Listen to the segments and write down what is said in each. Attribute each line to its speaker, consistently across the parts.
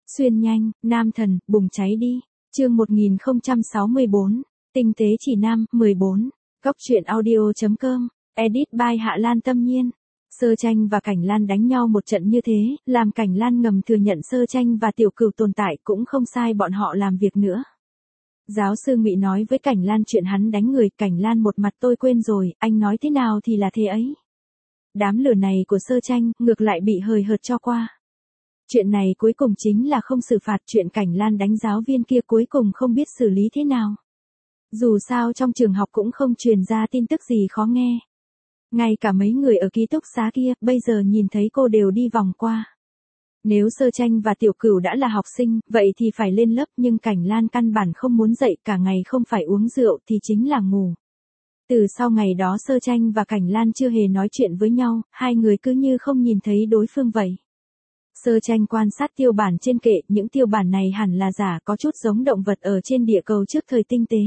Speaker 1: Xuyên nhanh, nam thần, bùng cháy đi. Chương 1064, tinh tế chỉ nam, 14. Góc truyện audio.com, edit by Hạ Lan Tâm Nhiên. Sơ Tranh và Cảnh Lan đánh nhau một trận như thế, làm Cảnh Lan ngầm thừa nhận Sơ Tranh và Tiểu Cửu tồn tại cũng không sai bọn họ làm việc nữa. Giáo sư Ngụy nói với Cảnh Lan chuyện hắn đánh người, Cảnh Lan một mặt tôi quên rồi, anh nói thế nào thì là thế ấy. Đám lửa này của Sơ Tranh, ngược lại bị hời hợt cho qua. Chuyện này cuối cùng chính là không xử phạt, chuyện Cảnh Lan đánh giáo viên kia cuối cùng không biết xử lý thế nào. Dù sao trong trường học cũng không truyền ra tin tức gì khó nghe. Ngay cả mấy người ở ký túc xá kia, bây giờ nhìn thấy cô đều đi vòng qua. Nếu Sơ Tranh và Tiểu Cửu đã là học sinh, vậy thì phải lên lớp, nhưng Cảnh Lan căn bản không muốn dậy, cả ngày không phải uống rượu thì chính là ngủ. Từ sau ngày đó Sơ Tranh và Cảnh Lan chưa hề nói chuyện với nhau, hai người cứ như không nhìn thấy đối phương vậy. Sơ Tranh quan sát tiêu bản trên kệ, những tiêu bản này hẳn là giả, có chút giống động vật ở trên địa cầu trước thời tinh tế.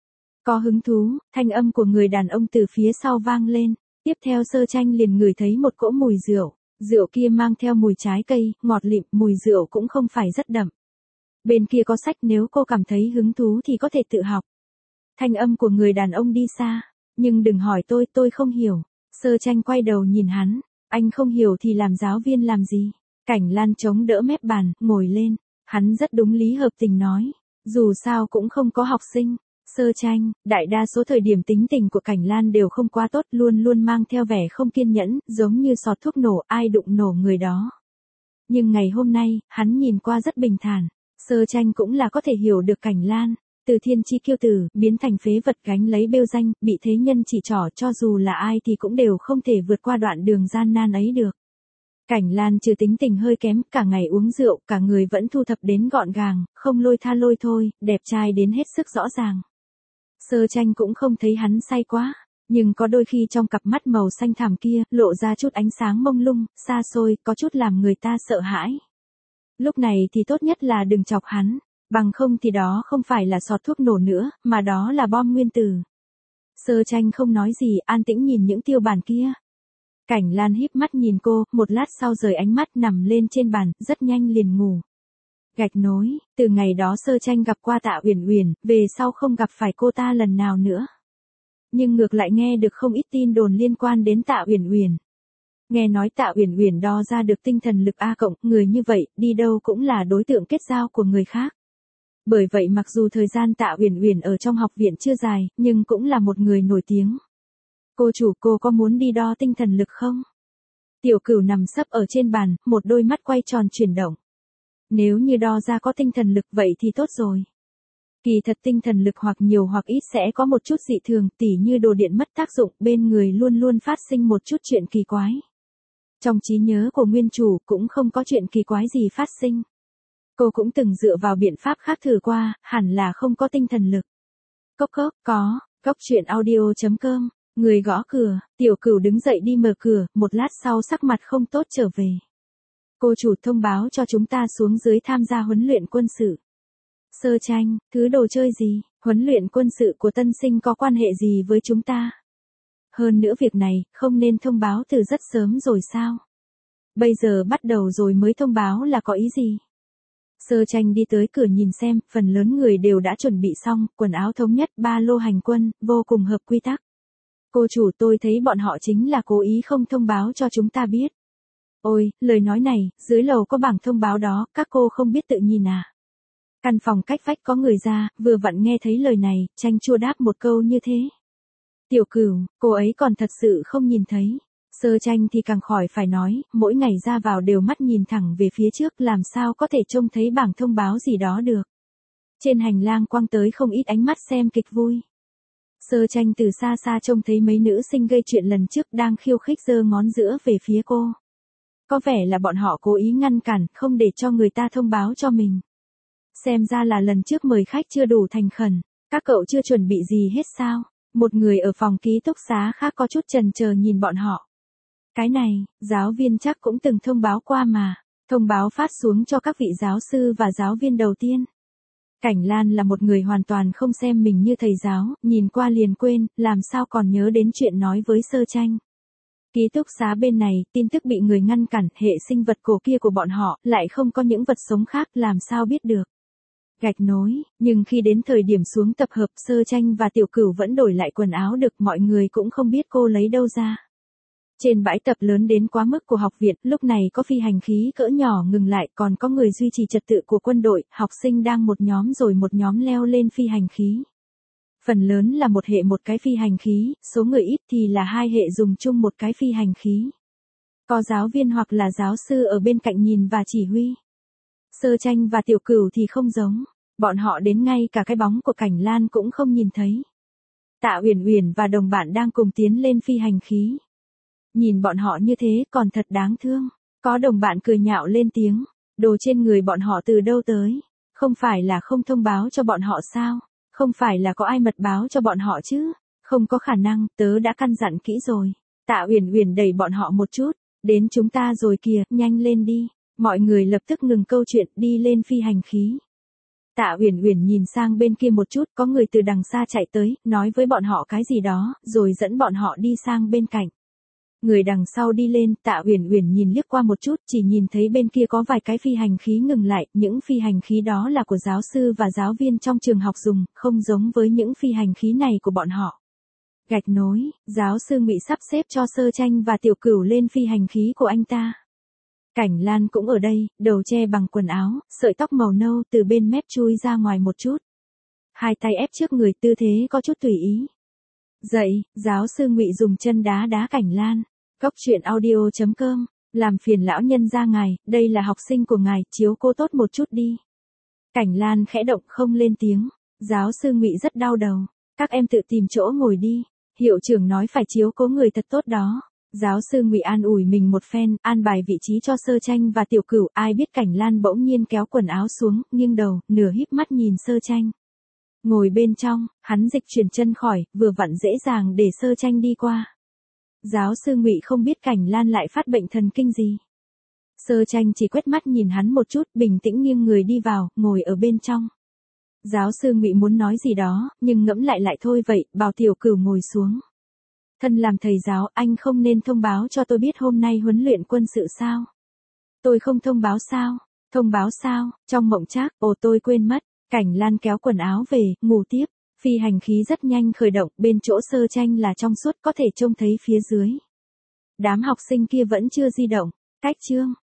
Speaker 1: Có hứng thú, thanh âm của người đàn ông từ phía sau vang lên, tiếp theo Sơ Tranh liền ngửi thấy một cỗ mùi rượu, rượu kia mang theo mùi trái cây, ngọt lịm, mùi rượu cũng không phải rất đậm. Bên kia có sách, nếu cô cảm thấy hứng thú thì có thể tự học. Thanh âm của người đàn ông đi xa, nhưng đừng hỏi tôi không hiểu. Sơ Tranh quay đầu nhìn hắn, anh không hiểu thì làm giáo viên làm gì? Cảnh Lan chống đỡ mép bàn, ngồi lên, hắn rất đúng lý hợp tình nói, dù sao cũng không có học sinh. Sơ Tranh, đại đa số thời điểm tính tình của Cảnh Lan đều không quá tốt, luôn luôn mang theo vẻ không kiên nhẫn, giống như sọt thuốc nổ, ai đụng nổ người đó. Nhưng ngày hôm nay, hắn nhìn qua rất bình thản. Sơ Tranh cũng là có thể hiểu được Cảnh Lan, từ thiên chi kiêu tử, biến thành phế vật gánh lấy bêu danh, bị thế nhân chỉ trỏ, cho dù là ai thì cũng đều không thể vượt qua đoạn đường gian nan ấy được. Cảnh Lan trừ tính tình hơi kém, cả ngày uống rượu, cả người vẫn thu thập đến gọn gàng, không lôi tha lôi thôi, đẹp trai đến hết sức rõ ràng. Sơ Tranh cũng không thấy hắn say quá, nhưng có đôi khi trong cặp mắt màu xanh thẳm kia, lộ ra chút ánh sáng mông lung, xa xôi, có chút làm người ta sợ hãi. Lúc này thì tốt nhất là đừng chọc hắn, bằng không thì đó không phải là sọt thuốc nổ nữa, mà đó là bom nguyên tử. Sơ Tranh không nói gì, an tĩnh nhìn những tiêu bản kia. Cảnh Lan híp mắt nhìn cô, một lát sau rời ánh mắt nằm lên trên bàn, rất nhanh liền ngủ. Gạch nối, từ ngày đó Sơ Tranh gặp qua Tạ Uyển Uyển, về sau không gặp phải cô ta lần nào nữa. Nhưng ngược lại nghe được không ít tin đồn liên quan đến Tạ Uyển Uyển. Nghe nói Tạ Uyển Uyển đo ra được tinh thần lực A cộng, người như vậy, đi đâu cũng là đối tượng kết giao của người khác. Bởi vậy mặc dù thời gian Tạ Uyển Uyển ở trong học viện chưa dài, nhưng cũng là một người nổi tiếng. Cô chủ, cô có muốn đi đo tinh thần lực không? Tiểu Cửu nằm sấp ở trên bàn, một đôi mắt quay tròn chuyển động. Nếu như đo ra có tinh thần lực vậy thì tốt rồi. Kỳ thật tinh thần lực hoặc nhiều hoặc ít sẽ có một chút dị thường, tỉ như đồ điện mất tác dụng, bên người luôn luôn phát sinh một chút chuyện kỳ quái. Trong trí nhớ của nguyên chủ cũng không có chuyện kỳ quái gì phát sinh. Cô cũng từng dựa vào biện pháp khác thử qua, hẳn là không có tinh thần lực. Cốc cốc, có, góc truyện audio.com. Người gõ cửa, Tiểu Cửu đứng dậy đi mở cửa, một lát sau sắc mặt không tốt trở về. Cô chủ thông báo cho chúng ta xuống dưới tham gia huấn luyện quân sự. Sơ Tranh, thứ đồ chơi gì, huấn luyện quân sự của tân sinh có quan hệ gì với chúng ta? Hơn nữa việc này, không nên thông báo từ rất sớm rồi sao? Bây giờ bắt đầu rồi mới thông báo là có ý gì? Sơ Tranh đi tới cửa nhìn xem, phần lớn người đều đã chuẩn bị xong, quần áo thống nhất, ba lô hành quân, vô cùng hợp quy tắc. Cô chủ, tôi thấy bọn họ chính là cố ý không thông báo cho chúng ta biết. Ôi, lời nói này, dưới lầu có bảng thông báo đó, các cô không biết tự nhìn à? Căn phòng cách vách có người ra, vừa vặn nghe thấy lời này, Tranh chua đáp một câu như thế. Tiểu Cửu, cô ấy còn thật sự không nhìn thấy. Sơ Tranh thì càng khỏi phải nói, mỗi ngày ra vào đều mắt nhìn thẳng về phía trước, làm sao có thể trông thấy bảng thông báo gì đó được. Trên hành lang quăng tới không ít ánh mắt xem kịch vui. Sơ Tranh từ xa xa trông thấy mấy nữ sinh gây chuyện lần trước đang khiêu khích giơ ngón giữa về phía cô. Có vẻ là bọn họ cố ý ngăn cản, không để cho người ta thông báo cho mình. Xem ra là lần trước mời khách chưa đủ thành khẩn, các cậu chưa chuẩn bị gì hết sao? Một người ở phòng ký túc xá khác có chút chần chờ nhìn bọn họ. Cái này, giáo viên chắc cũng từng thông báo qua mà, thông báo phát xuống cho các vị giáo sư và giáo viên đầu tiên. Cảnh Lan là một người hoàn toàn không xem mình như thầy giáo, nhìn qua liền quên, làm sao còn nhớ đến chuyện nói với Sơ Tranh. Ký túc xá bên này, tin tức bị người ngăn cản, hệ sinh vật cổ kia của bọn họ, lại không có những vật sống khác, làm sao biết được. Gạch nối, nhưng khi đến thời điểm xuống tập hợp, Sơ Tranh và Tiểu Cửu vẫn đổi lại quần áo được, mọi người cũng không biết cô lấy đâu ra. Trên bãi tập lớn đến quá mức của học viện, lúc này có phi hành khí cỡ nhỏ ngừng lại, còn có người duy trì trật tự của quân đội, học sinh đang một nhóm rồi một nhóm leo lên phi hành khí. Phần lớn là một hệ một cái phi hành khí, số người ít thì là hai hệ dùng chung một cái phi hành khí. Có giáo viên hoặc là giáo sư ở bên cạnh nhìn và chỉ huy. Sơ Tranh và Tiểu Cửu thì không giống, bọn họ đến ngay cả cái bóng của Cảnh Lan cũng không nhìn thấy. Tạ Uyển Uyển và đồng bạn đang cùng tiến lên phi hành khí. Nhìn bọn họ như thế còn thật đáng thương, có đồng bạn cười nhạo lên tiếng, đồ trên người bọn họ từ đâu tới, không phải là không thông báo cho bọn họ sao, không phải là có ai mật báo cho bọn họ chứ, không có khả năng, tớ đã căn dặn kỹ rồi. Tạ Uyển Uyển đẩy bọn họ một chút, đến chúng ta rồi kìa, nhanh lên đi. Mọi người lập tức ngừng câu chuyện, đi lên phi hành khí. Tạ Uyển Uyển nhìn sang bên kia một chút, có người từ đằng xa chạy tới, nói với bọn họ cái gì đó, rồi dẫn bọn họ đi sang bên cạnh. Người đằng sau đi lên, Tạ Uyển Uyển nhìn liếc qua một chút, chỉ nhìn thấy bên kia có vài cái phi hành khí ngừng lại, những phi hành khí đó là của giáo sư và giáo viên trong trường học dùng, không giống với những phi hành khí này của bọn họ. Gạch nối, giáo sư Ngụy sắp xếp cho Sơ Tranh và Tiểu Cửu lên phi hành khí của anh ta. Cảnh Lan cũng ở đây, đầu che bằng quần áo, sợi tóc màu nâu từ bên mép chui ra ngoài một chút. Hai tay ép trước người, tư thế có chút tùy ý. Dậy, giáo sư Ngụy dùng chân đá đá Cảnh Lan. Góc truyện audio.com, làm phiền lão nhân gia ngài, đây là học sinh của ngài, chiếu cô tốt một chút đi. Cảnh Lan khẽ động không lên tiếng. Giáo sư Ngụy rất đau đầu. Các em tự tìm chỗ ngồi đi. Hiệu trưởng nói phải chiếu cố người thật tốt đó. Giáo sư Ngụy an ủi mình một phen, an bài vị trí cho Sơ Tranh và Tiểu Cửu, ai biết Cảnh Lan bỗng nhiên kéo quần áo xuống, nghiêng đầu, nửa híp mắt nhìn Sơ Tranh. Ngồi bên trong, hắn dịch chuyển chân khỏi, vừa vặn dễ dàng để Sơ Tranh đi qua. Giáo sư Ngụy không biết Cảnh Lan lại phát bệnh thần kinh gì. Sơ Tranh chỉ quét mắt nhìn hắn một chút, bình tĩnh nghiêng người đi vào, ngồi ở bên trong. Giáo sư Ngụy muốn nói gì đó, nhưng ngẫm lại thôi vậy, bảo Tiểu Cửu ngồi xuống. Thân làm thầy giáo, anh không nên thông báo cho tôi biết hôm nay huấn luyện quân sự sao? Tôi không thông báo sao? Thông báo sao? Trong mộng trác, ồ tôi quên mất. Cảnh Lan kéo quần áo về, ngủ tiếp. Phi hành khí rất nhanh khởi động, bên chỗ Sơ Tranh là trong suốt có thể trông thấy phía dưới. Đám học sinh kia vẫn chưa di động. Cách chương.